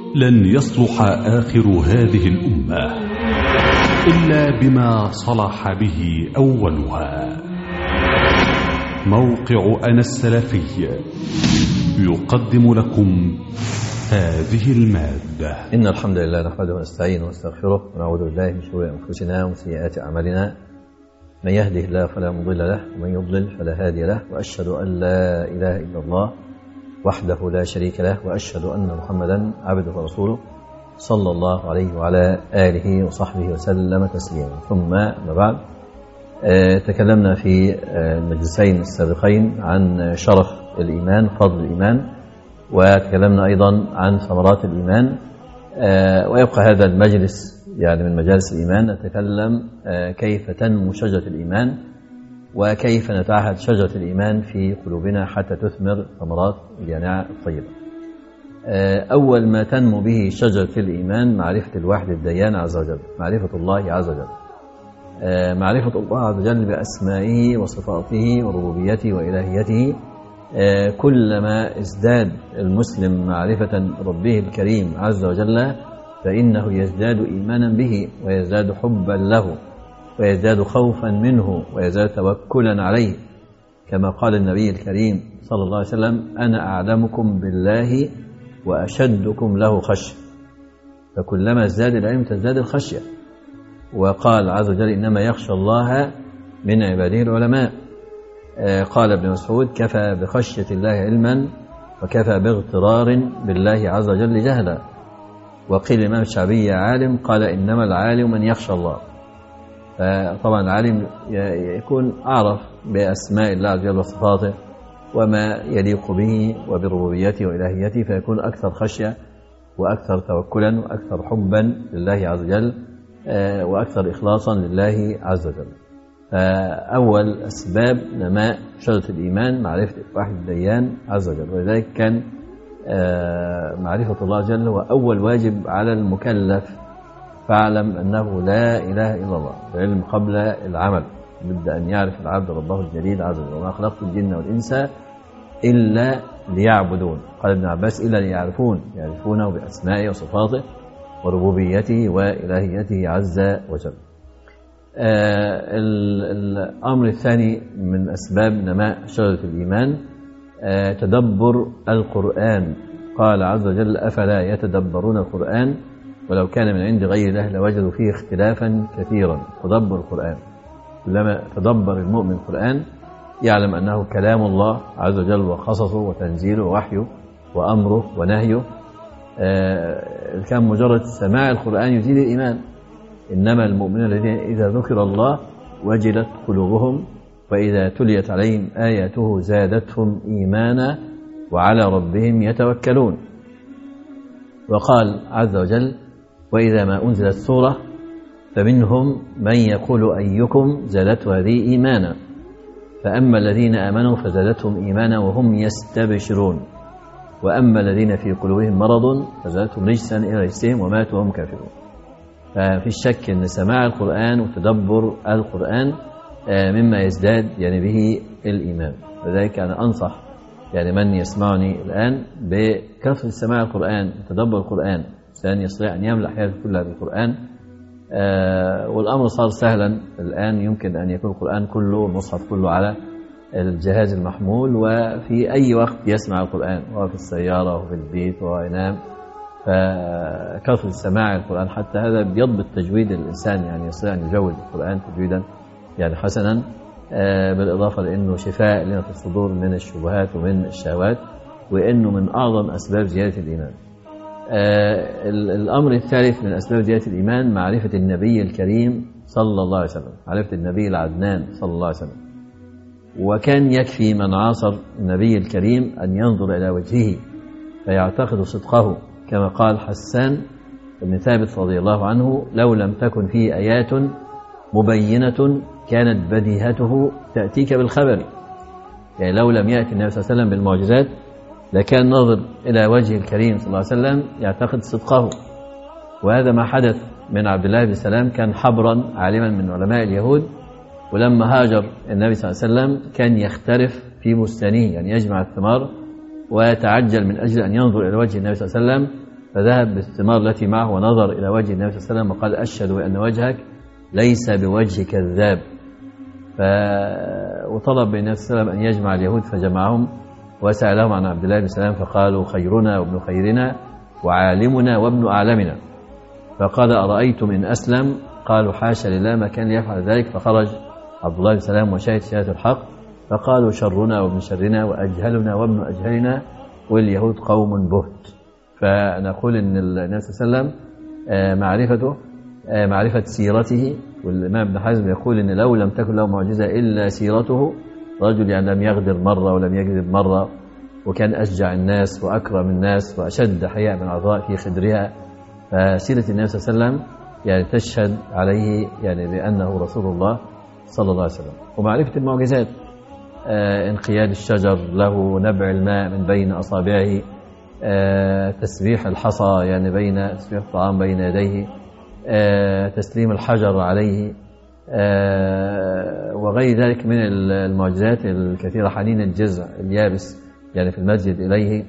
لن يصلح آخر هذه الأمة إلا بما صلح به أولها. موقع أنا السلفي يقدم لكم هذه المادة. إن الحمد لله نحمده ونستعينه ونستغفره ونعوذ بالله من شرور أنفسنا ومن سيئات أعمالنا. من يهده الله فلا مضل له ومن يضلل فلا هادي له، وأشهد أن لا إله إلا الله وحده لا شريك له، وأشهد أن محمدا عبده ورسوله صلى الله عليه وعلى آله وصحبه وسلم تسليما. ثم ما بعد، تكلمنا في المجلسين السابقين عن شرف الإيمان، فضل الإيمان، وتكلمنا أيضا عن ثمرات الإيمان. ويبقى هذا المجلس يعني من مجالس الإيمان نتكلم كيف تنمو شجرة الإيمان، وكيف نتعهد شجرة الإيمان في قلوبنا حتى تثمر ثمرات الجانعة الطيبة. أول ما تنمو به شجرة الإيمان معرفة الواحد الديان عز وجل، معرفة الله عز وجل، معرفة الله عز وجل بأسمائه وصفاته وربوبيته وإلهيته. كلما ازداد المسلم معرفة ربه الكريم عز وجل فإنه يزداد إيمانا به، ويزداد حبا له، ويزداد خوفا منه، ويزداد توكلا عليه، كما قال النبي الكريم صلى الله عليه وسلم: أنا أعلمكم بالله وأشدكم له خشية. فكلما ازداد العلم تزداد الخشية. وقال عز وجل: إنما يخشى الله من عباده العلماء. قال ابن مسعود: كفى بخشية الله علما وكفى باغترار بالله عز وجل جهلا. وقيل الإمام الشعبي عالم، قال: إنما العالم من يخشى الله. فطبعا العالم يكون أعرف بأسماء الله عز وجل وصفاته وما يليق به وبربوبيته وإلهيته، فيكون أكثر خشية وأكثر توكلا وأكثر حبا لله عز وجل وأكثر إخلاصا لله عز وجل. فأول أسباب نماء شجرة الإيمان معرفة الواحد الديان عز وجل، ولذلك كان معرفة الله عز وجل هو أول واجب على المكلف. فاعلم أنه لا إله إلا الله، العلم قبل العمل. بد أن يعرف العبد ربه الجليل عز وجل: وما خلقت الجن والإنس إلا ليعبدون. قال ابن عباس: إلا يعرفونه بأسمائه وصفاته وربوبيته وإلهيته عز وجل. الأمر الثاني من أسباب نماء شجرة الإيمان تدبر القرآن. قال عز وجل: أفلا يتدبرون القرآن ولو كان من عند غير الله لوجدوا فيه اختلافا كثيرا. تدبر القرآن، كلما تدبر المؤمن القرآن يعلم أنه كلام الله عز وجل وقصصه وتنزيله ووحيه وأمره ونهيه. كان مجرد سماع القرآن يزيد الإيمان. إنما المؤمنون الذين إذا ذكر الله وجلت قلوبهم وإذا تليت عليهم آياته زادتهم إيمانا وعلى ربهم يتوكلون. وقال عز وجل: وإذا ما أنزلت سورة فمنهم من يقول أيكم زادته هذه إيمانا، فأما الذين آمنوا فزادتهم إيمانا وهم يستبشرون، وأما الذين في قلوبهم مرض فزادتهم رجسا إلى رجسهم وماتوا وهم كافرون. ففي الشك أن سماع القرآن وتدبر القرآن مما يزداد يعني به الإيمان. لذلك أنا أنصح يعني من يسمعني الآن بكثرة سماع القرآن وتدبر القرآن، الإنسان يستطيع أن يملأ حياته كلها بالقرآن. والأمر صار سهلا الآن، يمكن أن يكون القرآن كله، المصحف كله على الجهاز المحمول، وفي أي وقت يسمع القرآن، وهو في السيارة وفي البيت وهو ينام. فكثرة سماع القرآن حتى هذا بيضبط تجويد الإنسان، يعني يستطيع أن يجود القرآن تجويدا يعني حسنا، بالإضافة لأنه شفاء لنا في الصدور من الشبهات ومن الشهوات، وأنه من أعظم أسباب زيادة الإيمان. الأمر الثالث من أسباب زيادة الإيمان معرفة النبي الكريم صلى الله عليه وسلم، معرفة النبي العدنان صلى الله عليه وسلم. وكان يكفي من عاصر النبي الكريم أن ينظر إلى وجهه فيعتقد صدقه، كما قال حسان بن ثابت رضي الله عنه: لو لم تكن فيه آيات مبينة كانت بديهته تأتيك بالخبر. يعني لو لم يأتي النبي صلى الله عليه وسلم بالمعجزات لكان نظر إلى وجه الكريم صلى الله عليه وسلم يعتقد صدقه. وهذا ما حدث من عبد الله بن سلام، كان حبرا عالما من علماء اليهود، ولما هاجر النبي صلى الله عليه وسلم كان يخترف في بستانه، يعني يجمع الثمار ويتعجل من أجل أن ينظر إلى وجه النبي صلى الله عليه وسلم، فذهب بالثمار التي معه ونظر إلى وجه النبي صلى الله عليه وسلم وقال أشهد أن وجهك ليس بوجه كذاب. وطلب من النبي صلى الله عليه وسلم أن يجمع اليهود فجمعهم وسألهم عن عبد الله بن سلام فقالوا خيرنا وابن خيرنا وعالمنا وابن أعلمنا. فقال أرأيتم إن أسلم؟ قالوا حاشا لله ما كان ليفعل ذلك. فخرج عبد الله بن سلام وشهد شهادة الحق فقالوا شرنا وابن شرنا وأجهلنا وابن أجهلنا واليهود قوم بهت. فنقول أن النبي صلى الله عليه وسلم معرفة سيرته. والإمام ابن حزم يقول أن لو لم تكن له معجزة إلا سيرته، رجل يعني لم يغدر مرة ولم يكذب مرة، وكان أشجع الناس وأكرم الناس وأشد حياء من العذراء في خدرها. فسيرة النبي صلى الله عليه وسلم يعني تشهد عليه يعني بأنه رسول الله صلى الله عليه وسلم. ومعرفة المعجزات، انقياد الشجر له، نبع الماء من بين أصابعه، تسبيح الحصى يعني بين تسبيح الطعام بين يديه، تسليم الحجر عليه، وغير ذلك من المعجزات الكثيرة، حنين الجزع اليابس يعني في المسجد إليه.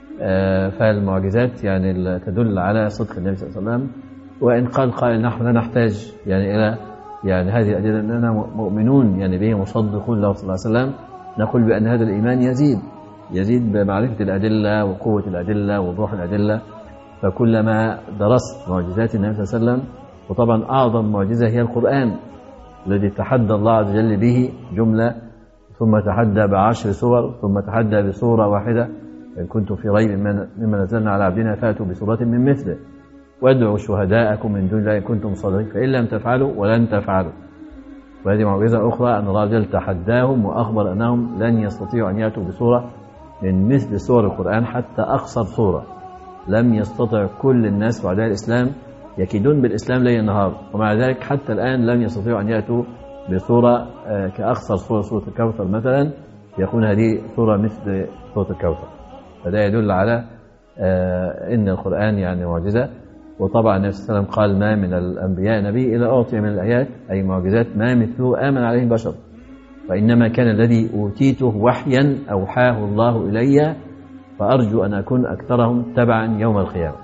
فالمعجزات يعني تدل على صدق النبي صلى الله عليه وسلم. وإن قال قائل نحن لا نحتاج يعني إلى يعني هذه الأدلة أننا مؤمنون يعني به مصدقون له صلى الله عليه وسلم، نقول بأن هذا الإيمان يزيد بمعرفة الأدلة وقوة الأدلة ووضوح الأدلة. فكلما درست معجزات النبي صلى الله عليه وسلم، وطبعا أعظم معجزة هي القرآن الذي تحدى الله عز وجل به جملة، ثم تحدى ب10 سور، ثم تحدى بسورة واحدة، إن كنتم في ريب مما نزلنا على عبدنا فأتوا بسورة من مثله وادعوا شهداءكم من دون الله إن كنتم صادقين فإن لم تفعلوا ولن تفعلوا. وهذه معجزة أخرى أن الله عز وجل تحداهم وأخبر أنهم لن يستطيعوا أن يأتوا بسورة من مثل سور القرآن حتى أقصر سورة. لم يستطع كل الناس بعد الإسلام يكيدون بالإسلام ليل نهار، ومع ذلك حتى الآن لم يستطيعوا أن يأتوا بسورة كأقصر سورة الكوثر مثلا، يكون هذه سورة مثل سورة الكوثر. فده يدل على إن القرآن يعني معجزة. وطبعا النبي صلى الله عليه وسلم قال ما من الأنبياء نبي إلا أعطي من الآيات أي معجزات ما مثله آمن عليه بشر، وإنما كان الذي أوتيته وحيا أوحاه الله إلي، فأرجو أن أكون أكثرهم تبعا يوم القيامة.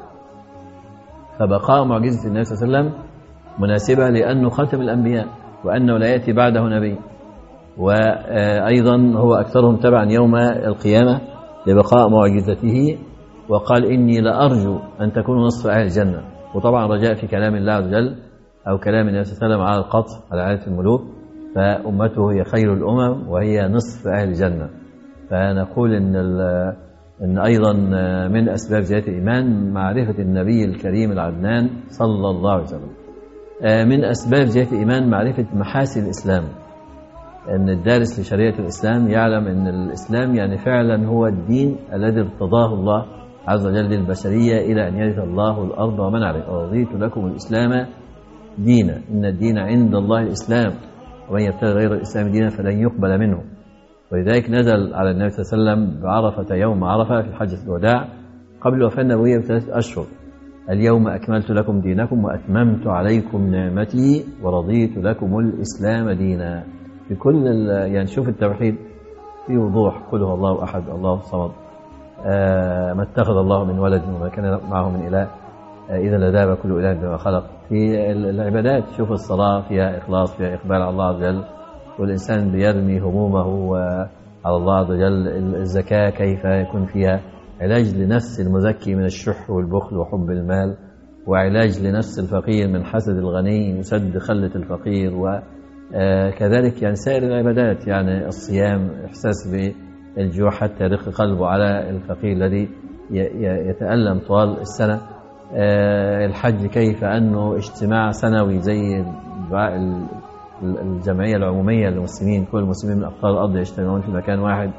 فبقاء معجزة النبي صلى الله عليه وسلم مناسبة لأنه خاتم الأنبياء وأنه لا يأتي بعده نبي، وأيضا هو أكثرهم تبعا يوم القيامة لبقاء معجزته. وقال إني لأرجو أن تكونوا نصف أهل الجنة. وطبعا رجاء في كلام الله عز وجل أو كلام النبي صلى الله عليه وسلم على القطع على عادة الملوك، فأمته هي خير الأمم وهي نصف أهل الجنة. فنقول إن أيضا من أسباب زيادة الإيمان معرفة النبي الكريم العدنان صلى الله عليه وسلم. من أسباب زيادة الإيمان معرفة محاسن الإسلام، أن الدارس لشريعة الإسلام يعلم أن الإسلام يعني فعلا هو الدين الذي ارتضاه الله عز وجل للبشرية إلى أن يرث الله الأرض ومن عليها، ورضيت لكم الإسلام دينا إن الدين عند الله الإسلام ومن يبتغي غير الإسلام دينا فلن يقبل منه. ولذلك نزل على النبي صلى الله عليه وسلم بعرفة يوم عرفة في حجة الوداع قبل الوفاة النبوية ب3 أشهر: اليوم أكملت لكم دينكم وأتممت عليكم نعمتي ورضيت لكم الإسلام دينا. في كل يعني شوف التوحيد في وضوح: قل هو الله أحد الله الصمد، ما اتخذ الله من ولد وما كان معه من إله، إذا لذهب كل إله بما خلق. في العبادات شوف الصلاة فيها إخلاص، فيها إقبال على الله عز وجل، والإنسان بيرمي همومه على الله عز وجل. الزكاة كيف يكون فيها علاج لنفس المزكي من الشح والبخل وحب المال، وعلاج لنفس الفقير من حسد الغني وسد خلة الفقير، وكذلك يعني سائر العبادات، يعني الصيام إحساس بالجوع حتى يرق قلبه على الفقير الذي يتألم طوال السنة. الحج كيف أنه اجتماع سنوي زي الجمعية العمومية للمسلمين، كل المسلمين من أقطار الأرض يجتمعون في مكان واحد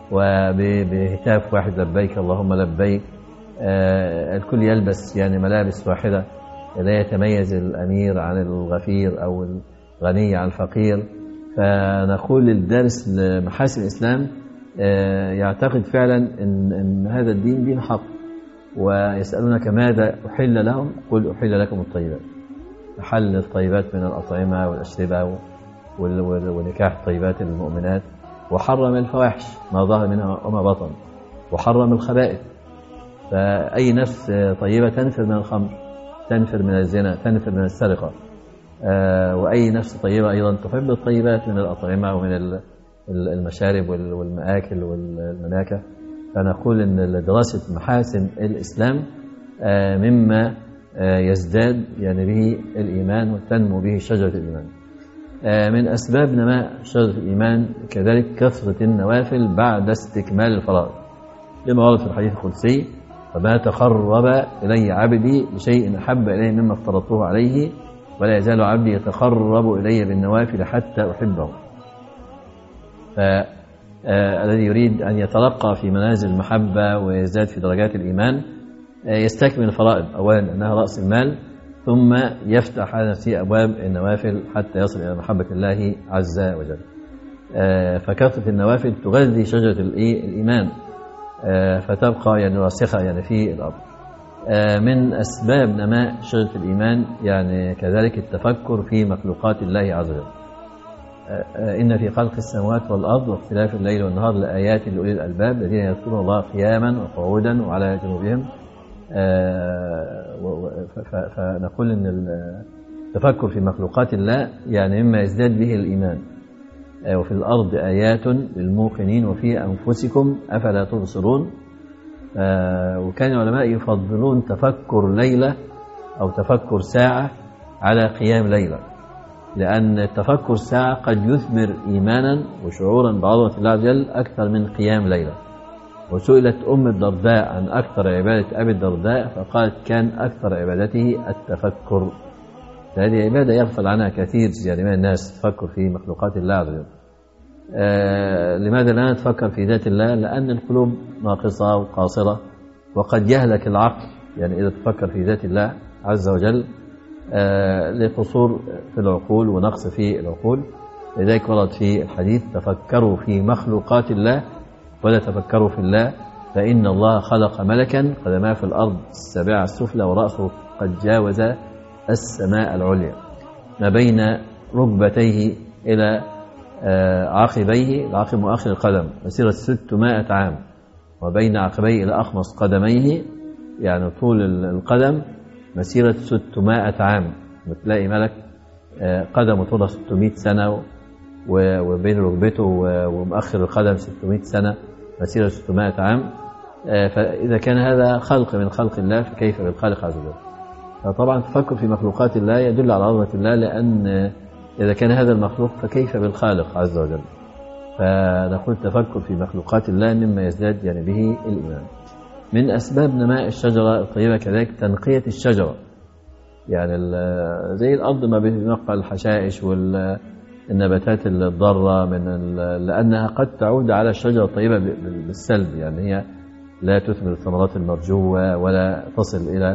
وبهتاف واحد: لبيك اللهم لبيك. الكل يلبس يعني ملابس واحدة، لا يتميز الأمير عن الغفير أو الغني عن الفقير. فنقول للدارس لمحاسن الإسلام يعتقد فعلا إن هذا الدين دين حق. ويسألونك ماذا أحل لهم؟ قل أحل لكم الطيبات. أحل الطيبات من الأطعمة والأشربة ونكاح الطيبات المؤمنات، وحرم الفواحش ما ظهر منها وما بطن، وحرم الخبائث. فأي نفس طيبة تنفر من الخمر، تنفر من الزنا، تنفر من السرقة. وأي نفس طيبة أيضا تحب الطيبات من الأطعمة ومن المشارب والمآكل والمناكة. فنقول أن دراسة محاسن الإسلام مما يزداد يعني به الإيمان وتنمو به شجرة الإيمان. من أسباب نماء شجرة الإيمان كذلك كثرة النوافل بعد استكمال الفرائض، لما ورد في الحديث القدسي: وما تقرب إلي عبدي بشيء أحب إلي مما افترضته عليه ولا يزال عبدي يتقرب إلي بالنوافل حتى أحبه. فالذي يريد أن يترقى في منازل المحبة ويزداد في درجات الإيمان يستكمل الفرائض أولا أنها رأس المال، ثم يفتح على نفسه أبواب النوافل حتى يصل إلى محبة الله عز وجل. فكثرة النوافل تغذي شجرة الإيمان فتبقى يعني راسخة يعني في الأرض. من أسباب نماء شجرة الإيمان يعني كذلك التفكر في مخلوقات الله عز وجل. إن في خلق السماوات والأرض واختلاف الليل والنهار لآيات لأولي الألباب الذين يذكرون الله قياما وقعودا وعلى جنوبهم. فنقول أن التفكر في مخلوقات الله يعني مما يزداد به الإيمان. وفي الأرض آيات للموقنين وفي أنفسكم أفلا تبصرون. وكان العلماء يفضلون تفكر ليلة أو تفكر ساعة على قيام ليلة، لأن التفكر ساعة قد يثمر إيمانا وشعورا بعظمة الله عز وجل أكثر من قيام ليلة. وسئلت أم الدرداء عن أكثر عبادة أبي الدرداء فقالت كان أكثر عبادته التفكر. هذه عبادة يغفل عنها كثير يعني من الناس، تفكر في مخلوقات الله عز وجل. لماذا لا نتفكر في ذات الله؟ لأن القلوب ناقصة وقاصرة وقد يهلك العقل يعني إذا تفكر في ذات الله عز وجل لقصور في العقول ونقص في العقول. لذلك ورد في الحديث: تفكروا في مخلوقات الله ولا تفكروا في الله، فإن الله خلق ملكا قدماه في الأرض السابعة السفلى ورأسه قد جاوز السماء العليا، ما بين ركبتيه إلى عقبيه، العقب مؤخر القدم، مسيرة 600 عام، وبين عقبيه إلى أخمص قدميه يعني طول القدم مسيرة 600 عام. بتلاقي ملك قدمه طولها 600 سنة وبين ركبته ومؤخر القدم 600 سنة، مسيرة 600 عام. فإذا كان هذا خلق من خلق الله فكيف بالخالق عز وجل؟ فطبعا التفكر في مخلوقات الله يدل على عظمة الله، لأن إذا كان هذا المخلوق فكيف بالخالق عز وجل؟ فنقول التفكر في مخلوقات الله مما يزداد يعني به الإيمان. من أسباب نماء الشجرة الطيبة كذلك تنقية الشجرة، يعني زي الأرض ما بتنقى الحشائش والنباتات الضارة لأنها قد تعود على الشجرة الطيبة بالسلب، يعني هي لا تثمر الثمرات المرجوة ولا تصل إلى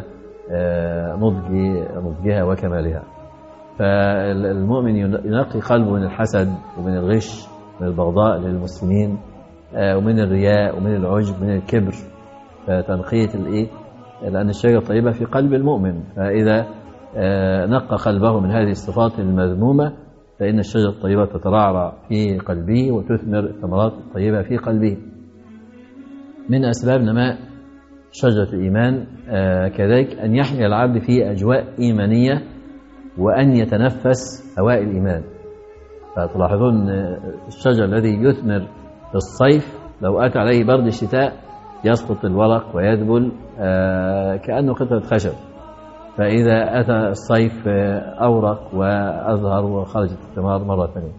نضجها وكمالها. فالمؤمن ينقي قلبه من الحسد ومن الغش من البغضاء للمسلمين ومن الرياء ومن العجب ومن الكبر. فتنقية لأن الشجرة الطيبة في قلب المؤمن، فإذا نقى قلبه من هذه الصفات المذمومة فإن الشجرة الطيبة تترعرع في قلبه وتثمر الثمرات الطيبة في قلبه. من أسباب نماء شجرة الإيمان كذلك أن يحيا العبد في أجواء إيمانية وأن يتنفس هواء الإيمان. فتلاحظون الشجر الذي يثمر في الصيف لو أتى عليه برد الشتاء يسقط الورق ويذبل كأنه قطعة خشب، فإذا أتى الصيف أورق وأظهر وخرجت الثمار مرة ثانية.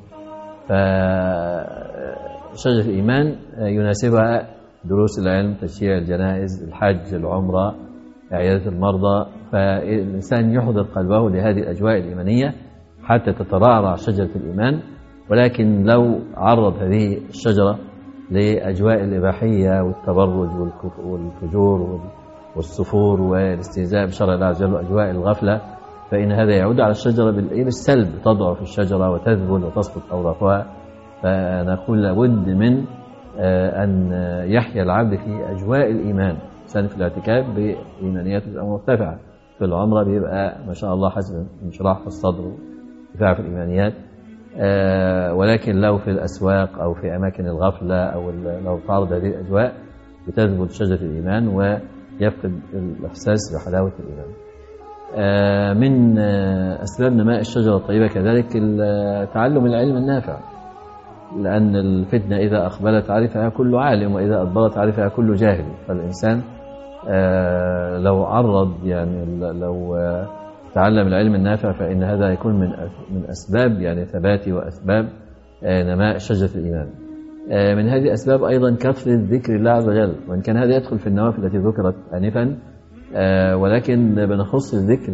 فشجرة الإيمان يناسبها دروس العلم، تشييع الجنائز، الحج، العمرة، عيادة المرضى. فالإنسان يحضر قلبه لهذه الأجواء الإيمانية حتى تترعرع شجرة الإيمان. ولكن لو عرض هذه الشجرة لأجواء الإباحية والتبرج والفجور والسفور والاستهزاء بشرع الله عز وجل وأجواء الغفلة، فإن هذا يعود على الشجرة بالسلب، تضعف الشجرة وتذبل وتسقط أوراقها. فنقول لابد من أن يحيا العبد في أجواء الإيمان. إنسان في الاعتكاف بإيمانياته مرتفعة، في العمرة بيبقى ما شاء الله حسب انشراح في الصدر وارتفاع في الإيمانيات. ولكن لو في الأسواق أو في أماكن الغفلة أو لو تعرض هذه الأجواء بتذبل شجرة الإيمان يفقد الإحساس بحلاوة الإيمان. من أسباب نماء الشجرة الطيبة كذلك تعلم العلم النافع، لأن الفتنة إذا أقبلت عرفها كل عالم، وإذا أدبرت عرفها كل جاهل. فالإنسان لو عرض يعني لو تعلم العلم النافع فإن هذا يكون من أسباب يعني ثبات وأسباب نماء شجرة الإيمان. من هذه الأسباب أيضا كثرة ذكر الله عز وجل، وإن كان هذا يدخل في النوافل التي ذكرت آنفا، ولكن بنخص الذكر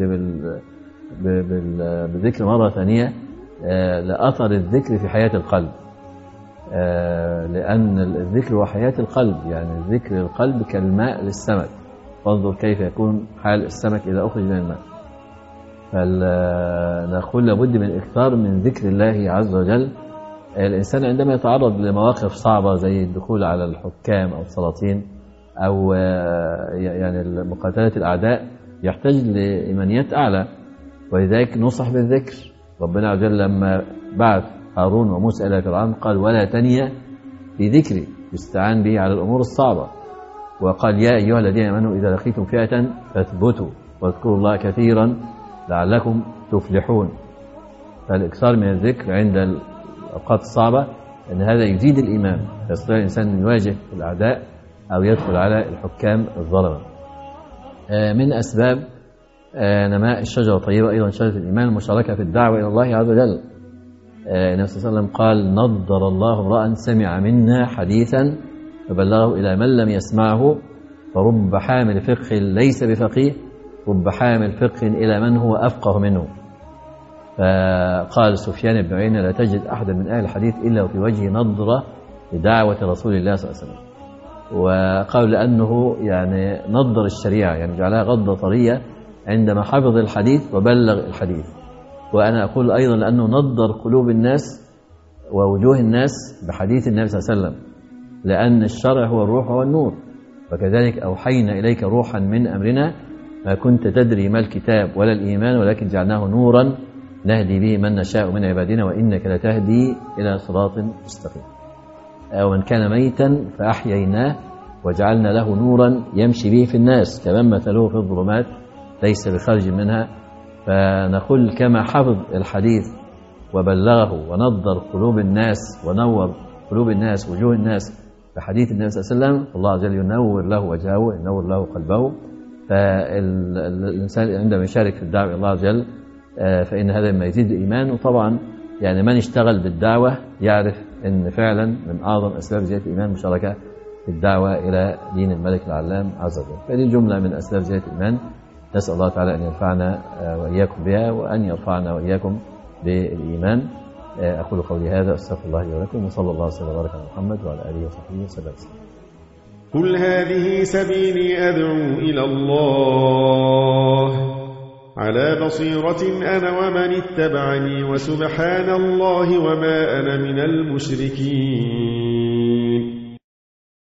بالذكر مرة ثانية لأثر الذكر في حياة القلب، لأن الذكر هو حياة القلب. يعني ذكر القلب كالماء للسمك، فانظر كيف يكون حال السمك إذا أخرج من الماء. فنقول لابد من الإكثار من ذكر الله عز وجل. الإنسان عندما يتعرض لمواقف صعبة زي الدخول على الحكام أو السلاطين أو يعني مقاتلة الأعداء يحتاج لإيمانيات أعلى، ولذلك نصح بالذكر. ربنا عز وجل لما بعث هارون وموسى إلى فرعون قال ولا تنيا في ذكري، يستعان به على الأمور الصعبة. وقال يا أيها الذين آمنوا إذا لقيتم فئة فاثبتوا واذكروا الله كثيرا لعلكم تفلحون. فالإكثار من الذكر عند الأوقات الصعبة أن هذا يزيد الإيمان، يستطيع الإنسان أن يواجه الأعداء أو يدخل على الحكام الظلمة. من أسباب نماء الشجرة الطيبة أيضا شجرة الإيمان المشاركة في الدعوة إلى الله عز وجل. النبي صلى الله عليه وسلم قال نضر الله امرأ سمع منا حديثا فبلغه إلى من لم يسمعه، فرب حامل فقه ليس بفقيه، رب حامل فقه إلى من هو أفقه منه. فقال سفيان بن عيينة لا تجد أحدا من أهل الحديث إلا وفي وجهه نضرة لدعوة رسول الله صلى الله عليه وسلم. وقال لأنه يعني نضر الشريعة، يعني جعلها غضة طرية عندما حفظ الحديث وبلغ الحديث. وأنا أقول أيضا لأنه نضر قلوب الناس ووجوه الناس بحديث النبي صلى الله عليه وسلم، لأن الشرع هو الروح والنور. فكذلك أوحينا إليك روحا من أمرنا ما كنت تدري ما الكتاب ولا الإيمان ولكن جعلناه نورا نهدي به من نشاء من عبادنا وإنك لتهدي إلى صراط مستقيم. ومن كان ميتا فأحييناه وجعلنا له نورا يمشي به في الناس كمن مثله في الظلمات ليس بخارج منها. فنقول كما حفظ الحديث وبلغه ونضر قلوب الناس ونور قلوب الناس وجوه الناس بحديث النبي صلى الله عليه وسلم، الله عز وجل ينور له وجهه ينور له قلبه. فالإنسان عندما يشارك في الدعوة إلى الله عز وجل فإن هذا ما يزيد الإيمان. وطبعا يعني من اشتغل بالدعوة يعرف أن فعلا من أعظم أسباب زيادة الإيمان مشاركة في الدعوة إلى دين الملك العلام عز وجل. فهذه جملة من أسباب زيادة الإيمان، نسأل الله تعالى أن ينفعنا وإياكم بها وأن يرفعنا وإياكم بالإيمان. أقول قولي هذا أستغفر الله لي ولكم، وصلى الله وسلم وبارك على محمد وعلى آله وصحبه وسلم. قل هذه سبيلي أدعو إلى الله على بصيرة أنا ومن اتبعني وسبحان الله وما أنا من المشركين.